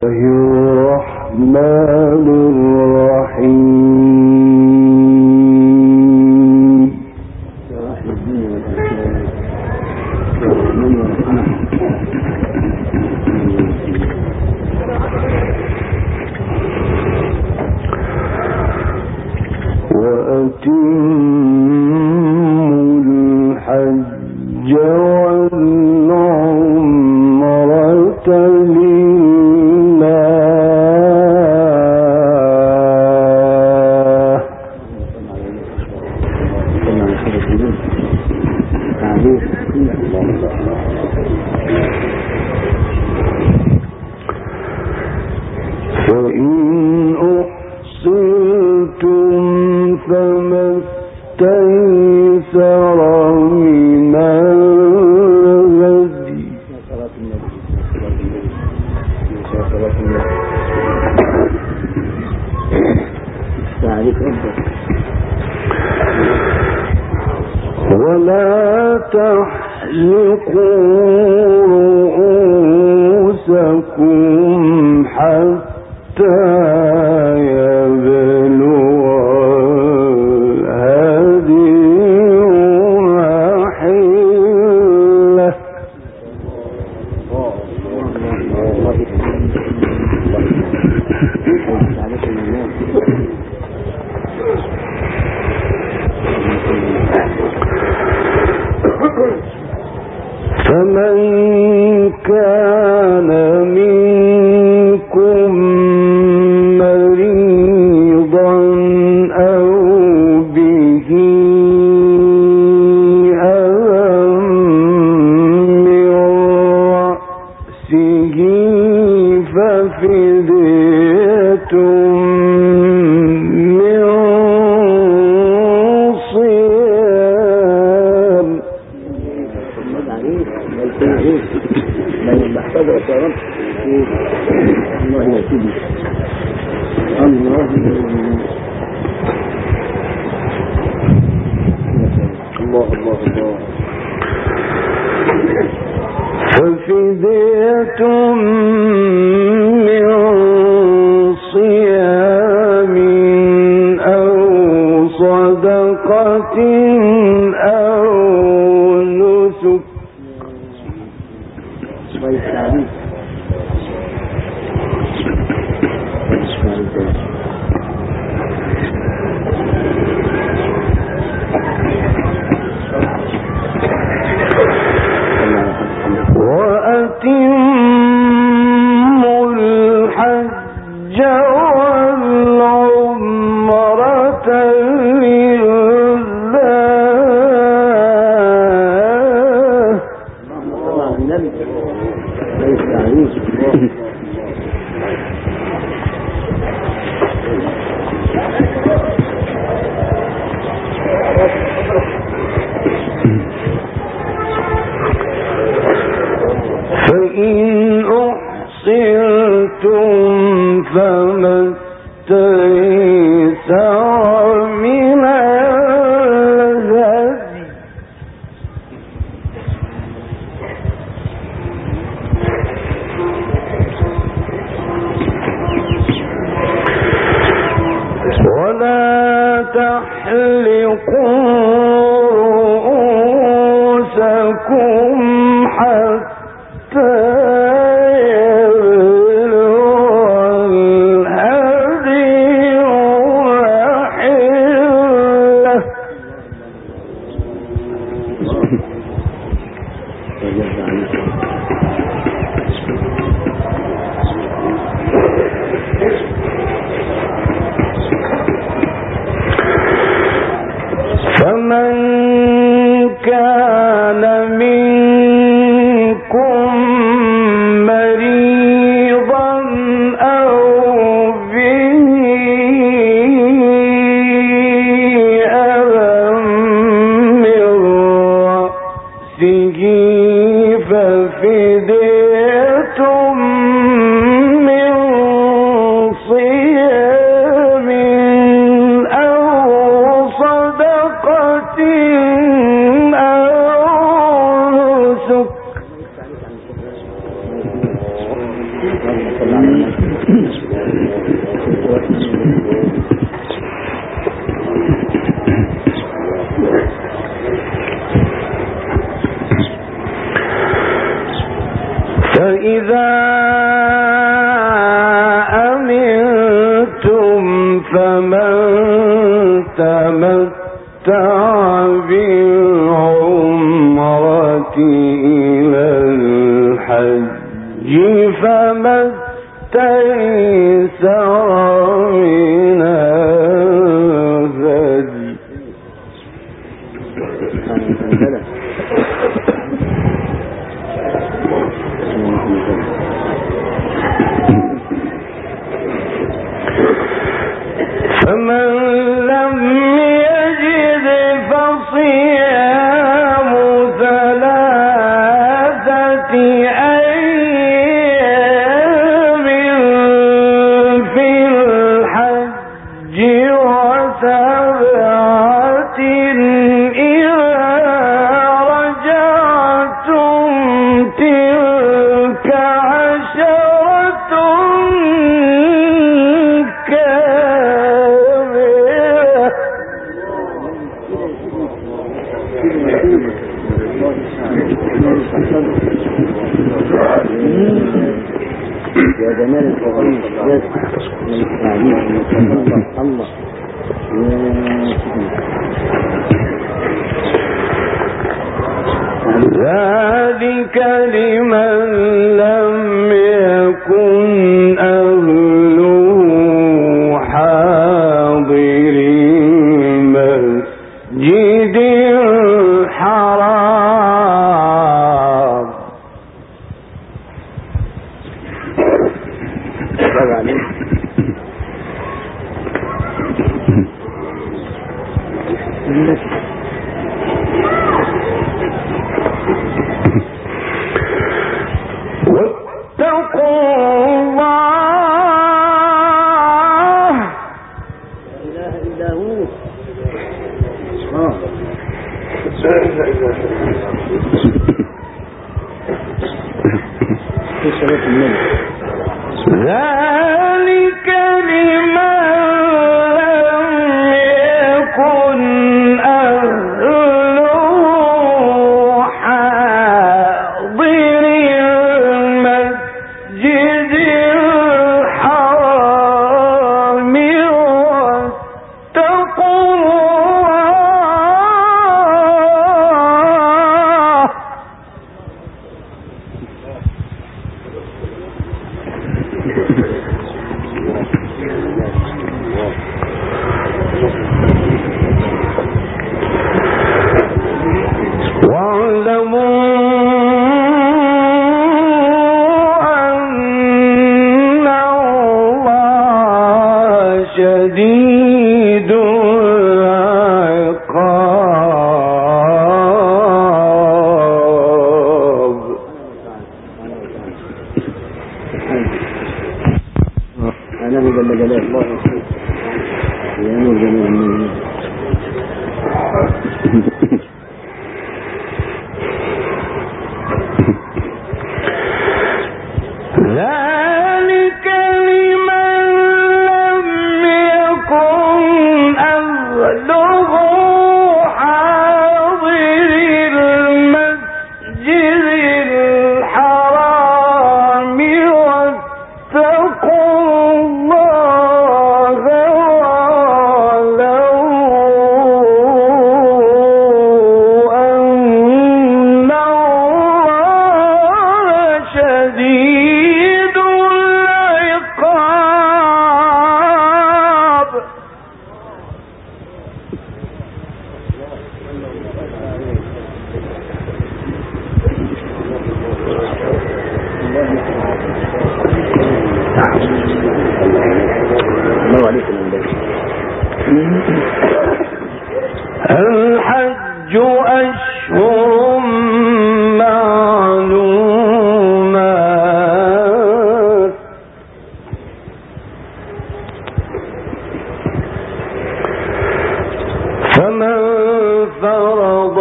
الرحمن الرحيم. وأتموا الحج والعمرة فإن أحصرتم فما استيسر من الهدي ولا تحلقوا رؤوسكم حتى يبلغ الهدي محله فمن كان منكم مريضا أو به أذى من رأسه ففدية من صيام ففدية من صيام أو صدقة أو نسك وأتموا الحج والعمرة فإن أحصرتم فما استيسر من الهدي ولا تحلقوا رؤوسكم حتى فإذا أمنتم فمن تمتع بالعمرة إلى الحج فما استيسر من الهدي. فمن لم يجد فصيام ثلاثة أيام في الحج وسبعة إذا رجعتم تلك عشرة يا جمال الفضائل الله ذلك لمن لم يكن أهله حاضر المسجد الحرام. واتقوا الله لا إله إلا هو. ذلك لمن لم يكن أهله حاضر المسجد الحرام واتقوا الله واعلموا أن الله شديد العقاب. أنا جل جلاله الله يا نور جميع المؤمنين. ذلك لمن لم يكن أهله حاضر المسجد الحرام واتقوا الله واعلموا أن الله شديد العقاب. الحج أشهر معلومات فمن فرض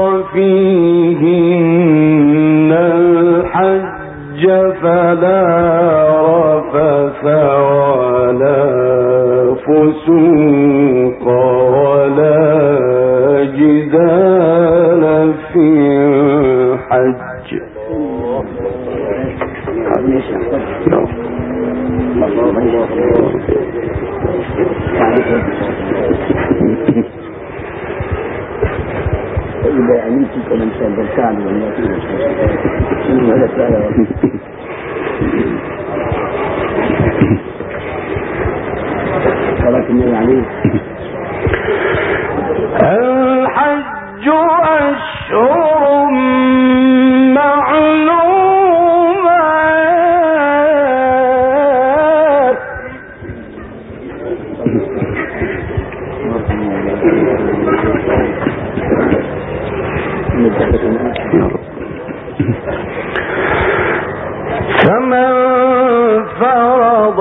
فيهن الحج فلا رفث ولا فسوق ولا جدال في الحج. إذا أمنت كمن شاب الكعب والناس ولكن يعني الحج أشهر معلومات فمن فرض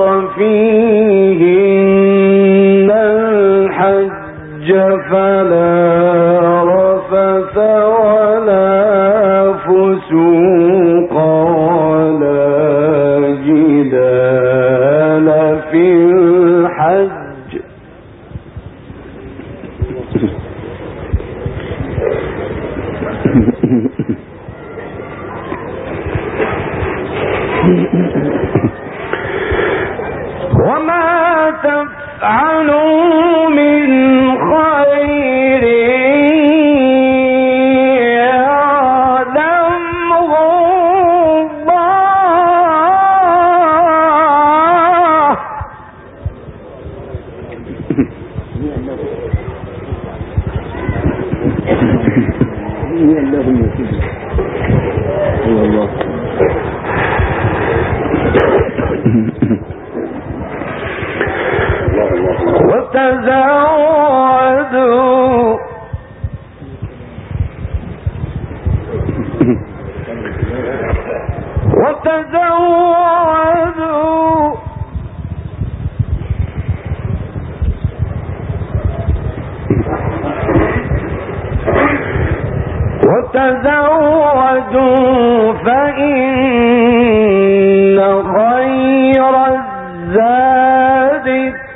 فيهن الحج فلا رفث ولا فسوق ولا جدال في الحج. وما تفعلوا من خير يعلمه الله وتزودوا فإن خير الزاد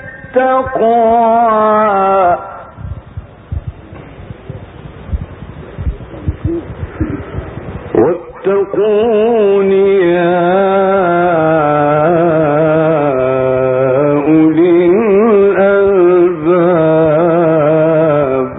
التقوى واتقون يا أولي الألباب.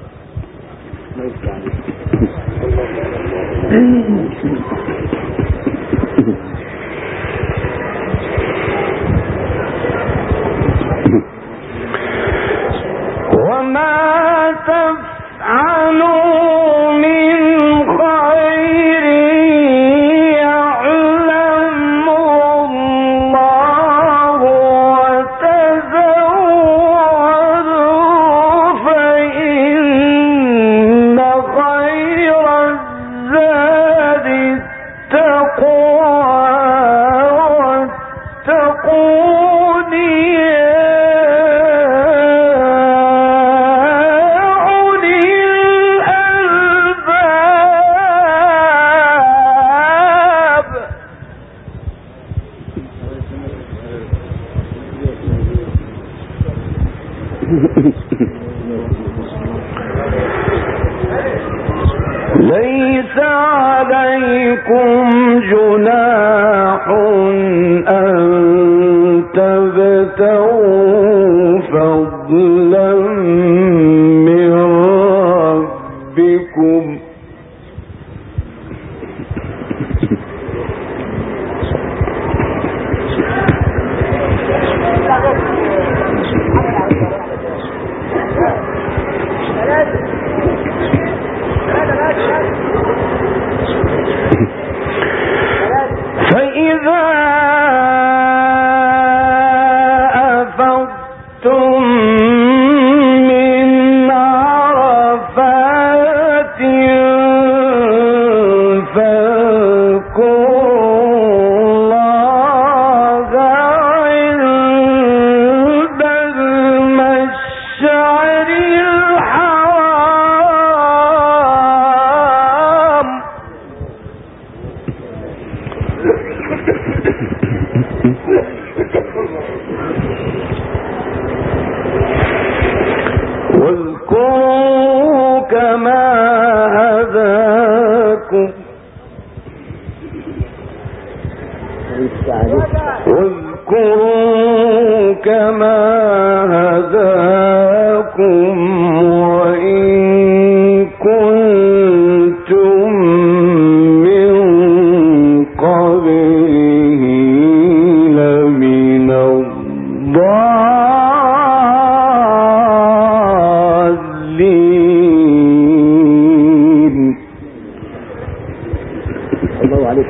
وما تفعلوا من خير يعلمه الله وتزودوا فإن خير الزاد التقوى واتقون ليس عليكم جناح أن تبتغوا فضلا من ربكم فإذا أفضتم واذكروا كما هداكم وإن كنتم من قبله لمن الضالين. الله عليك.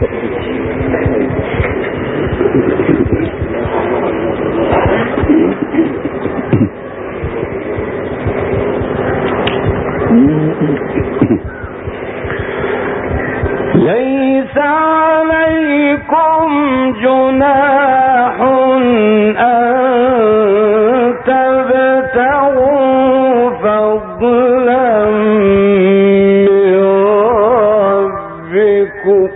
ليس عليكم جناح أن تبتغوا فضلا من ربكم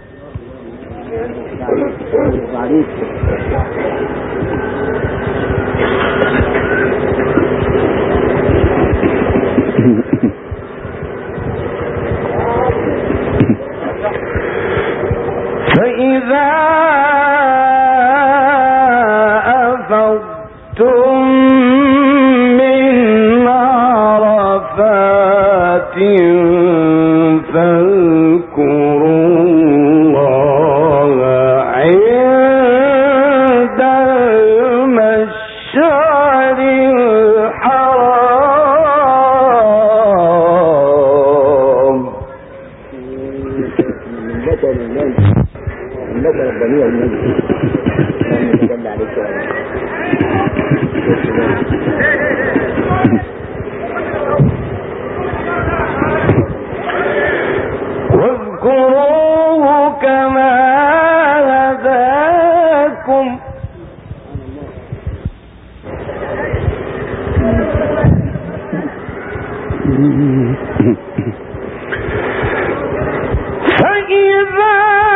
فإذا أفضتم من عرفات فاذكروا الله عند المشعر الحرام. لك ربانية والنبي جل عليك. واذكروه كما هداكم فإذا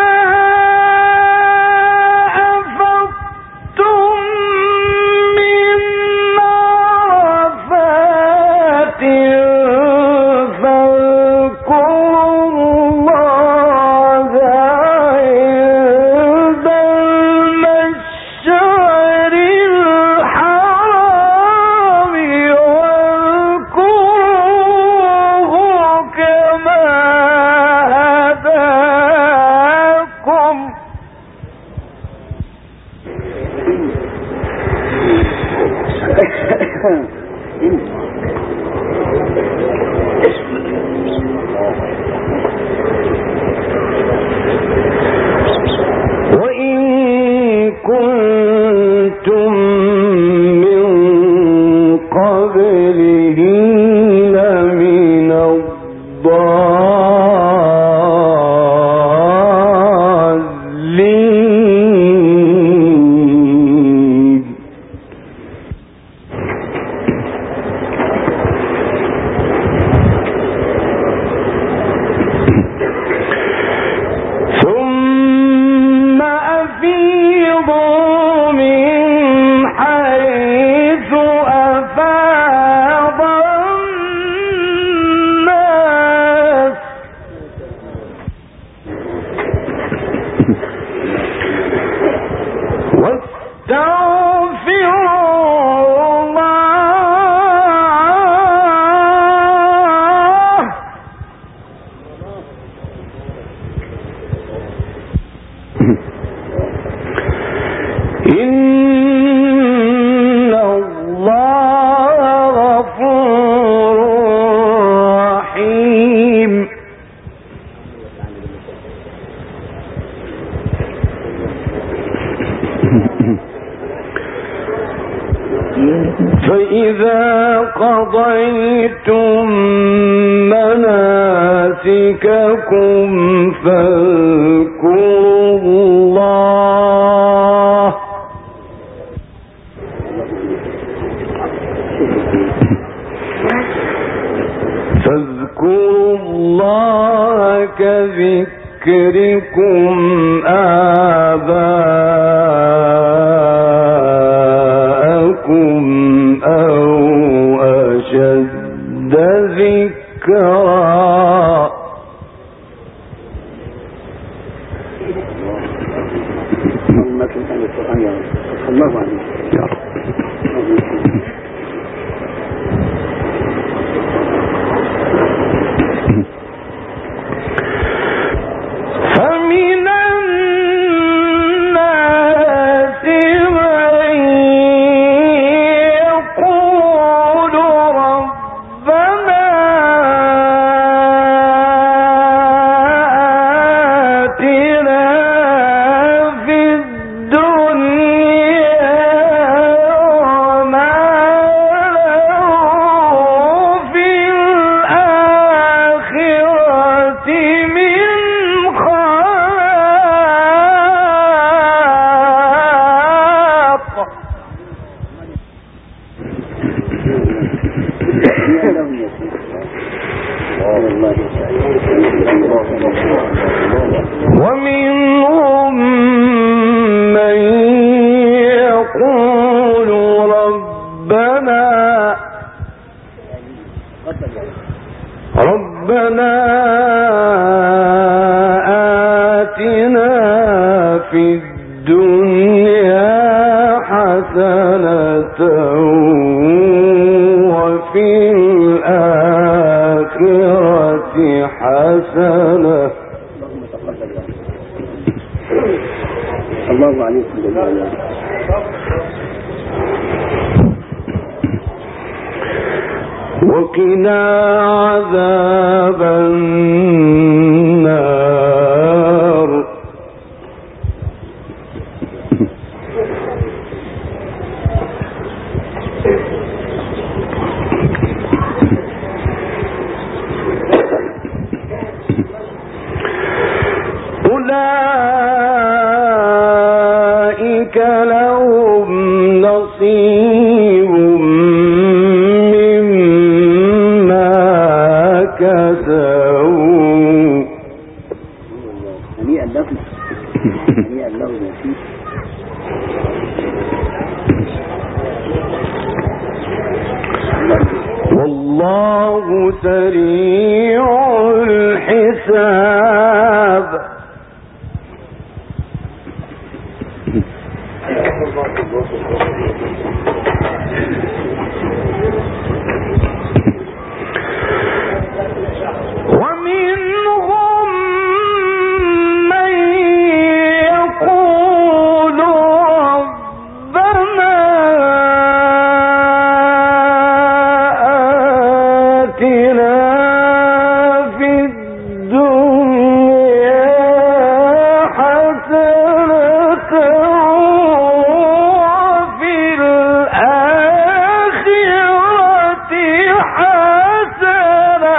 وإن كنتم من قبله لمن الضالين. ثم أفيضوا من حيث أفاض الناس واستغفروا الله إن الله غفور رحيم. فإذا قضيتم مناسككم فاذكروا الله كذكركم آباءكم الله عليك يا رب. فمن الناس من يقول ربنا آتنا في الدنيا وما له في الآخرة من خلاق. ومنهم من يقول ربنا آتنا في الدنيا حسنة وفي الآخرة حسنة. الله عليكم بالله. وقنا عذاب النار. أولئك لهم نصيب مما كسبوا. هنيئا لهم هنيئا لهم يا سيدي. والله سريع الحساب. ومنهم من يقول ربنا آتنا في الدنيا حسنة وفي الآخرة حسنة.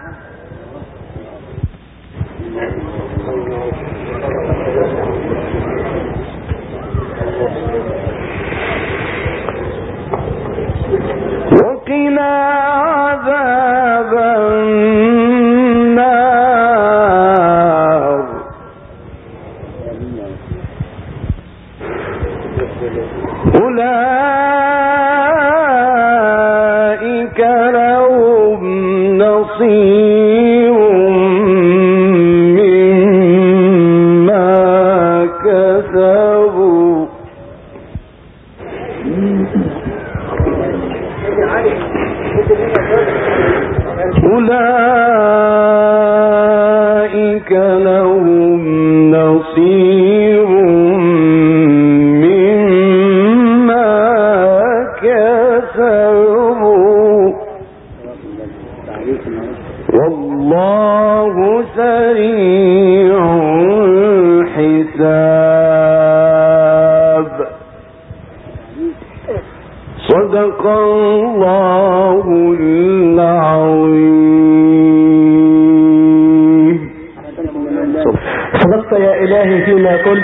وقنا عذاب النار. أولئك لهم نصيب مما كسبوا. أولئك لهم نصيب مما كسبوا والله سريع الحساب. صدق الله العظيم. صدقت يا إلهي فيما قلت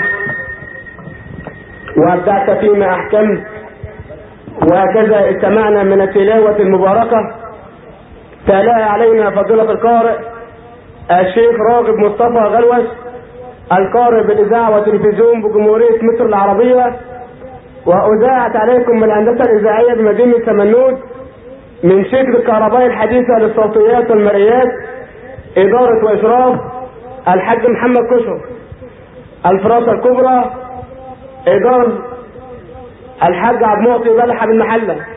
وأبدعت فيما أحكمت. وهكذا استمعنا من التلاوة المباركة تلاها علينا فضيلة القارئ الشيخ راغب مصطفى غلوش، القارئ بالإذاعة والتلفزيون بجمهورية مصر العربية، وأذاعت عليكم من الهندسة الإذاعية بمدينة سمنود من شركة الكهرباء الحديثة للصوتيات والمرئيات، إدارة وإشراف الحاج محمد كشر. الفراسة الكبرى إدارة الحاج عبد المعطي بلحة بالمحلة.